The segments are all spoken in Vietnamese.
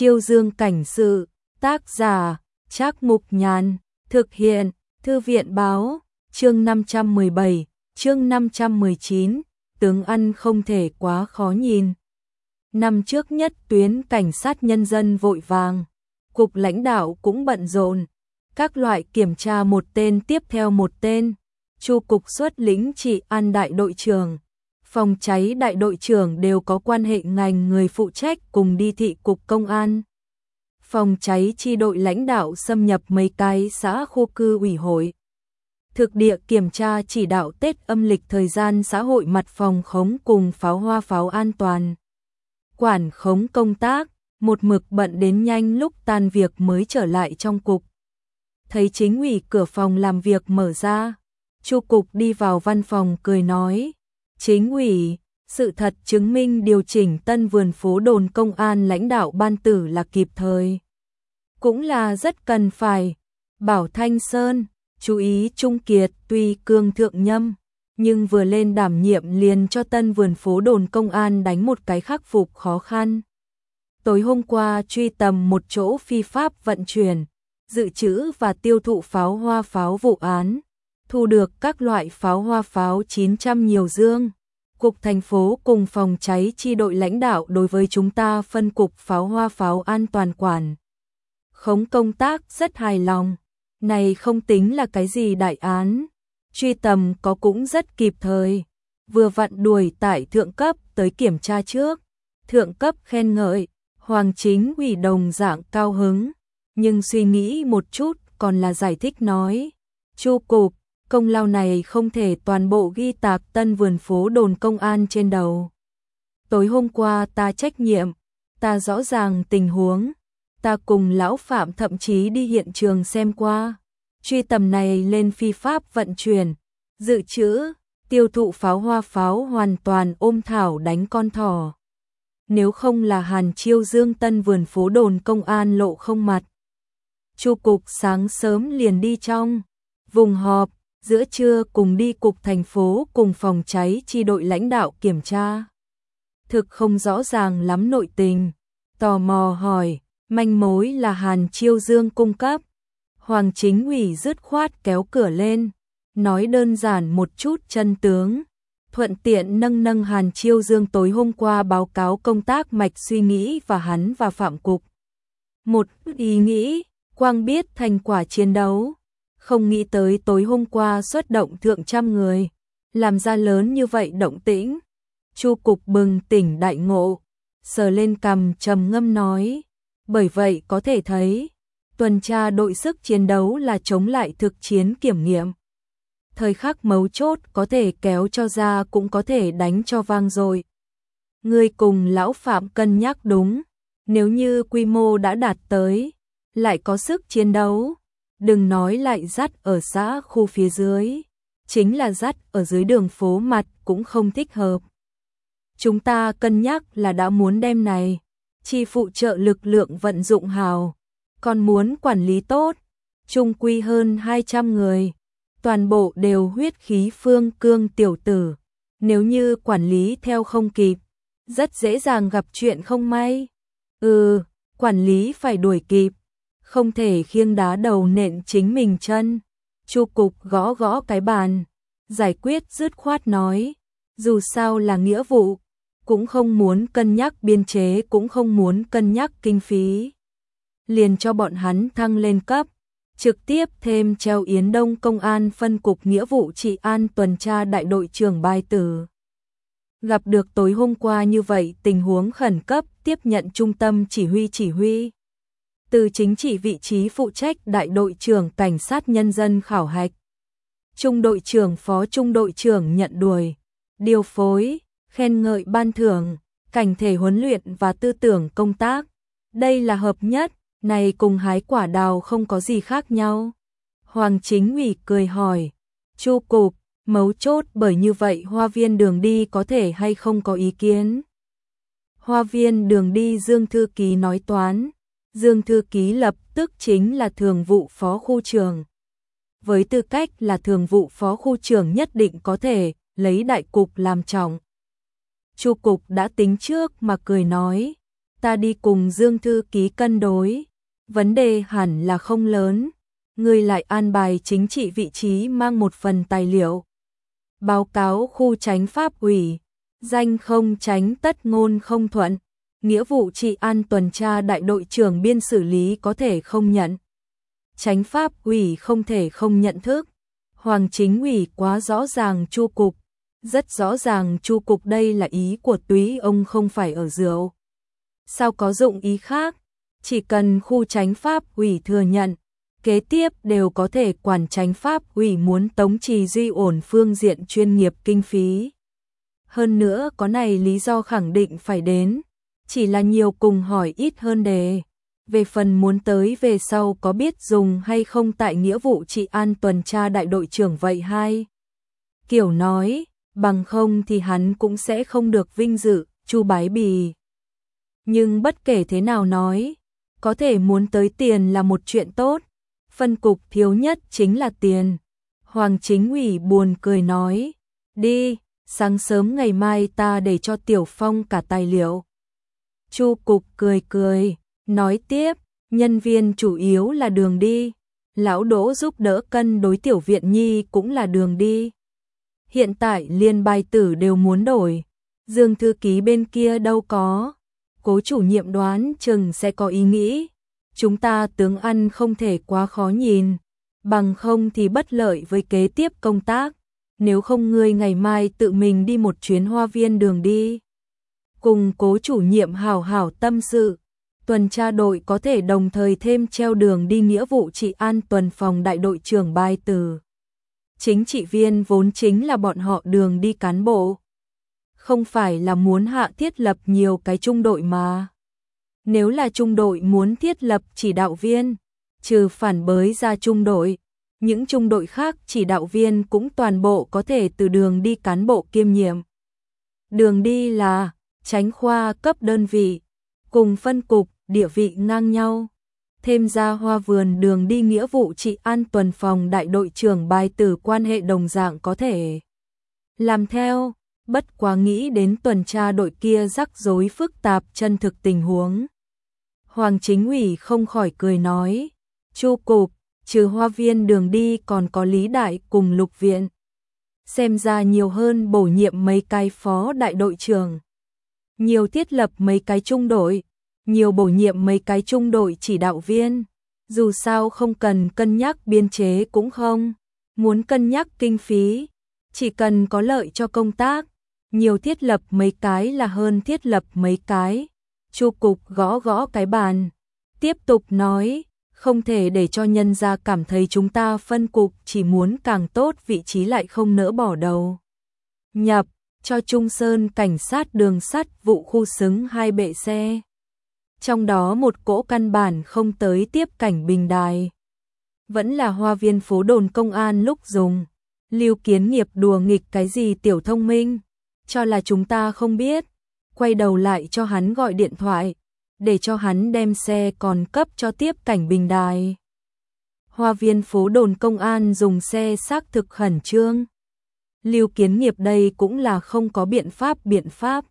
Chiêu Dương cảnh sự, tác giả, Trác Mục Nhàn, thực hiện, Thư viện báo, chương 517, chương 519, tướng ăn không thể quá khó nhìn. Năm trước nhất tuyến cảnh sát nhân dân vội vàng, cục lãnh đạo cũng bận rộn, các loại kiểm tra một tên tiếp theo một tên, Chu cục xuất lĩnh trị an đại đội trưởng, phòng cháy đại đội trưởng đều có quan hệ ngành người phụ trách cùng đi thị cục công an. Phòng cháy chi đội lãnh đạo xâm nhập mấy cái xã khu cư ủy hội. Thực địa kiểm tra chỉ đạo Tết âm lịch thời gian xã hội mặt phòng khống cùng pháo hoa pháo an toàn. Quản khống công tác, một mực bận đến nhanh lúc tan việc mới trở lại trong cục. Thấy chính ủy cửa phòng làm việc mở ra, Chu cục đi vào văn phòng cười nói, chính ủy, sự thật chứng minh điều chỉnh tân vườn phố đồn công an lãnh đạo ban tử là kịp thời. Cũng là rất cần phải. Bảo Thanh Sơn, chú ý Trung Kiệt tuy cương thượng nhâm, nhưng vừa lên đảm nhiệm liền cho tân vườn phố đồn công an đánh một cái khắc phục khó khăn. Tối hôm qua truy tầm một chỗ phi pháp vận chuyển, dự trữ và tiêu thụ pháo hoa pháo vụ án, thu được các loại pháo hoa pháo 900 nhiều dương. Cục thành phố cùng phòng cháy chi đội lãnh đạo đối với chúng ta phân cục pháo hoa pháo an toàn quản khống công tác rất hài lòng. Này không tính là cái gì đại án, truy tầm có cũng rất kịp thời, vừa vặn đuổi tại thượng cấp tới kiểm tra trước. Thượng cấp khen ngợi, Hoàng chính ủy đồng dạng cao hứng, nhưng suy nghĩ một chút còn là giải thích nói, Chu cục, công lao này không thể toàn bộ ghi tạc tân vườn phố đồn công an trên đầu. Tối hôm qua ta trách nhiệm, ta rõ ràng tình huống, ta cùng lão Phạm thậm chí đi hiện trường xem qua, truy tầm này lên phi pháp vận chuyển, dự trữ, tiêu thụ pháo hoa pháo hoàn toàn ôm thảo đánh con thỏ. Nếu không là Hàn Chiêu Dương tân vườn phố đồn công an lộ không mặt. Chu cục sáng sớm liền đi trong vùng họp, giữa trưa cùng đi cục thành phố cùng phòng cháy chi đội lãnh đạo kiểm tra. Thực không rõ ràng lắm nội tình, tò mò hỏi, manh mối là Hàn Chiêu Dương cung cấp. Hoàng chính ủy dứt khoát kéo cửa lên, nói đơn giản một chút chân tướng, thuận tiện nâng Hàn Chiêu Dương tối hôm qua báo cáo công tác mạch suy nghĩ và hắn và Phạm cục. Một ý nghĩ, quang biết thành quả chiến đấu, không nghĩ tới tối hôm qua xuất động thượng trăm người, làm ra lớn như vậy động tĩnh. Chu cục bừng tỉnh đại ngộ, sờ lên cằm trầm ngâm nói, bởi vậy có thể thấy, tuần tra đội sức chiến đấu là chống lại thực chiến kiểm nghiệm. Thời khắc mấu chốt có thể kéo cho ra cũng có thể đánh cho vang rồi. Người cùng lão Phạm cân nhắc đúng, nếu như quy mô đã đạt tới, lại có sức chiến đấu, đừng nói lại dắt ở xã khu phía dưới, chính là dắt ở dưới đường phố mặt cũng không thích hợp. Chúng ta cân nhắc là đã muốn đem này, chi phụ trợ lực lượng vận dụng hào, còn muốn quản lý tốt, chung quy hơn 200 người, toàn bộ đều huyết khí phương cương tiểu tử, nếu như quản lý theo không kịp, rất dễ dàng gặp chuyện không may. Quản lý phải đuổi kịp, không thể khiêng đá đầu nện chính mình chân. Chu cục gõ gõ cái bàn, giải quyết dứt khoát nói, dù sao là nghĩa vụ, cũng không muốn cân nhắc biên chế, cũng không muốn cân nhắc kinh phí. Liền cho bọn hắn thăng lên cấp, trực tiếp thêm treo Yến Đông công an phân cục nghĩa vụ trị an tuần tra đại đội trưởng Bài Tử. Gặp được tối hôm qua như vậy tình huống khẩn cấp, tiếp nhận trung tâm chỉ huy. Từ chính trị vị trí phụ trách đại đội trưởng cảnh sát nhân dân khảo hạch. Trung đội trưởng phó trung đội trưởng nhận đuổi, điều phối, khen ngợi ban thưởng, cảnh thể huấn luyện và tư tưởng công tác. Đây là hợp nhất, này cùng hái quả đào không có gì khác nhau. Hoàng chính ủy cười hỏi, Chu cục, mấu chốt bởi như vậy hoa viên đường đi có thể hay không có ý kiến? Hoa viên đường đi Dương thư ký nói toán. Dương thư ký lập tức chính là thường vụ phó khu trưởng. Với tư cách là thường vụ phó khu trưởng nhất định có thể lấy đại cục làm trọng. Chu cục đã tính trước mà cười nói, ta đi cùng Dương thư ký cân đối, vấn đề hẳn là không lớn, ngươi lại an bài chính trị vị trí mang một phần tài liệu. Báo cáo khu chánh pháp ủy, danh không tránh tất ngôn không thuận, nghĩa vụ trị an tuần tra đại đội trưởng biên xử lý có thể không nhận. Chánh pháp ủy không thể không nhận thức. Hoàng chính ủy quá rõ ràng chu cục, rất rõ ràng chu cục đây là ý của túy ông không phải ở rượu. Sao có dụng ý khác, chỉ cần khu chánh pháp ủy thừa nhận, kế tiếp đều có thể quản chánh pháp ủy muốn tống trì duy ổn phương diện chuyên nghiệp kinh phí. Hơn nữa có này lý do khẳng định phải đến, chỉ là nhiều cùng hỏi ít hơn đề. Về phần muốn tới về sau có biết dùng hay không tại nghĩa vụ trị an tuần tra đại đội trưởng vậy hai. Kiểu nói, bằng không thì hắn cũng sẽ không được vinh dự, Chu Bái Bì. Nhưng bất kể thế nào nói, có thể muốn tới tiền là một chuyện tốt, phân cục thiếu nhất chính là tiền. Hoàng chính ủy buồn cười nói, đi, sáng sớm ngày mai ta để cho Tiểu Phong cả tài liệu. Chu cục cười cười, nói tiếp, nhân viên chủ yếu là đường đi, lão Đỗ giúp đỡ cân đối Tiểu Viện Nhi cũng là đường đi. Hiện tại liên bài tử đều muốn đổi, Dương thư ký bên kia đâu có, Cố chủ nhiệm đoán chừng sẽ có ý nghĩ, chúng ta tướng ăn không thể quá khó nhìn, bằng không thì bất lợi với kế tiếp công tác, nếu không ngươi ngày mai tự mình đi một chuyến Hoa Viên đường đi. Cùng Cố chủ nhiệm hảo hảo tâm sự, tuần tra đội có thể đồng thời thêm treo đường đi nghĩa vụ trị an tuần phòng đại đội trưởng bài từ. Chính trị viên vốn chính là bọn họ đường đi cán bộ. Không phải là muốn hạ thiết lập nhiều cái trung đội mà. Nếu là trung đội muốn thiết lập chỉ đạo viên, trừ phản bới ra trung đội, những trung đội khác chỉ đạo viên cũng toàn bộ có thể từ đường đi cán bộ kiêm nhiệm. Đường đi là chánh khoa cấp đơn vị, cùng phân cục, địa vị ngang nhau. Thêm ra Hoa Vườn đường đi nghĩa vụ trị an tuần phòng đại đội trưởng bài từ quan hệ đồng dạng có thể làm theo, bất quá nghĩ đến tuần tra đội kia rắc rối phức tạp chân thực tình huống. Hoàng chính ủy không khỏi cười nói, Chu cục, trừ Hoa Viên đường đi còn có Lý Đại cùng Lục Viện. Xem ra nhiều hơn bổ nhiệm mấy cái phó đại đội trưởng, nhiều thiết lập mấy cái trung đội, nhiều bổ nhiệm mấy cái trung đội chỉ đạo viên, dù sao không cần cân nhắc biên chế cũng không, muốn cân nhắc kinh phí, chỉ cần có lợi cho công tác, nhiều thiết lập mấy cái là hơn thiết lập mấy cái. Chu cục gõ gõ cái bàn, tiếp tục nói, không thể để cho nhân gia cảm thấy chúng ta phân cục chỉ muốn càng tốt vị trí lại không nỡ bỏ đầu. Nhập, cho Trung Sơn cảnh sát đường sắt vụ khu xứng 2 bệ xe. Trong đó một cỗ căn bản không tới tiếp cảnh bình đài. Vẫn là Hoa Viên phố đồn công an lúc dùng. Lưu Kiến Nghiệp đùa nghịch cái gì tiểu thông minh, cho là chúng ta không biết. Quay đầu lại cho hắn gọi điện thoại, để cho hắn đem xe còn cấp cho tiếp cảnh bình đài. Hoa Viên phố đồn công an dùng xe xác thực khẩn trương. Lưu Kiến Nghiệp đây cũng là không có biện pháp.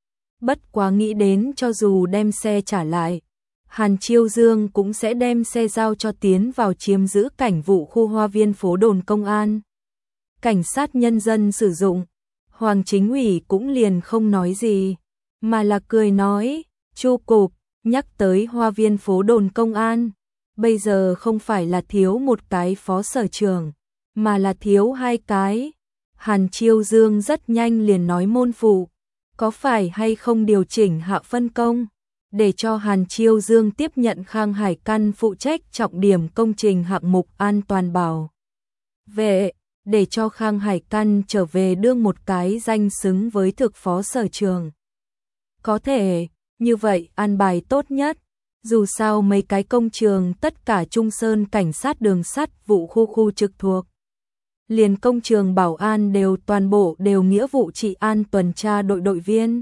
Bất quá nghĩ đến cho dù đem xe trả lại, Hàn Chiêu Dương cũng sẽ đem xe giao cho tiến vào chiếm giữ cảnh vụ khu Hoa Viên phố đồn công an. Cảnh sát nhân dân sử dụng, Hoàng chính ủy cũng liền không nói gì, mà là cười nói, Chu cục, nhắc tới Hoa Viên phố đồn công an, bây giờ không phải là thiếu một cái phó sở trưởng, mà là thiếu 2 cái. Hàn Chiêu Dương rất nhanh liền nói môn phụ, có phải hay không điều chỉnh hạ phân công, để cho Hàn Chiêu Dương tiếp nhận Khang Hải Căn phụ trách trọng điểm công trình hạng mục an toàn bảo vệ, để cho Khang Hải Căn trở về đương một cái danh xứng với thực phó sở trường. Có thể, như vậy an bài tốt nhất, dù sao mấy cái công trường tất cả Trung Sơn cảnh sát đường sắt vụ khu trực thuộc. Liền công trường bảo an đều toàn bộ đều nghĩa vụ trị an tuần tra đội đội viên.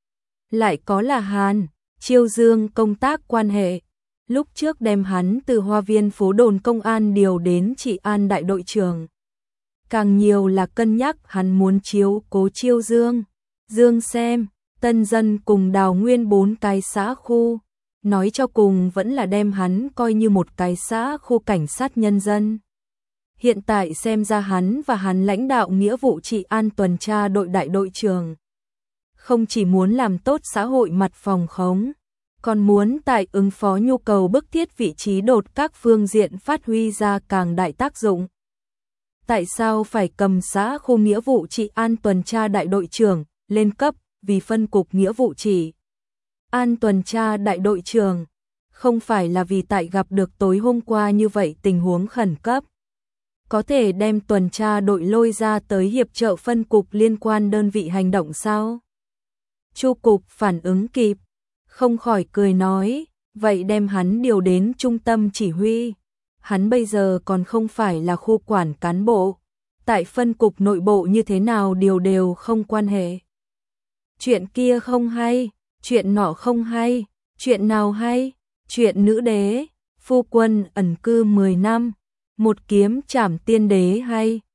Lại có là Hàn Chiêu Dương công tác quan hệ, lúc trước đem hắn từ Hoa Viên phố đồn công an điều đến trị an đại đội trưởng. Càng nhiều là cân nhắc hắn muốn chiếu cố Chiêu Dương. Dương xem, Tân Dân cùng Đào Nguyên 4 cái xã khu, nói cho cùng vẫn là đem hắn coi như một cái xã khu cảnh sát nhân dân. Hiện tại xem ra hắn và hắn lãnh đạo nghĩa vụ trị an tuần tra đội đại đội trưởng. Không chỉ muốn làm tốt xã hội mặt phòng khống, còn muốn tại ứng phó nhu cầu bức thiết vị trí đột các phương diện phát huy ra càng đại tác dụng. Tại sao phải cầm xã khu nghĩa vụ trị an tuần tra đại đội trưởng lên cấp vì phân cục nghĩa vụ trị an tuần tra đại đội trưởng? Không phải là vì tại gặp được tối hôm qua như vậy tình huống khẩn cấp, có thể đem tuần tra đội lôi ra tới hiệp trợ phân cục liên quan đơn vị hành động sao? Chu cục phản ứng kịp, không khỏi cười nói, vậy đem hắn điều đến trung tâm chỉ huy. Hắn bây giờ còn không phải là khu quản cán bộ, tại phân cục nội bộ như thế nào điều đều không quan hệ. Chuyện kia không hay, chuyện nọ không hay, chuyện nào hay? Chuyện nữ đế, phu quân ẩn cư 10 năm, một kiếm trảm tiên đế hay?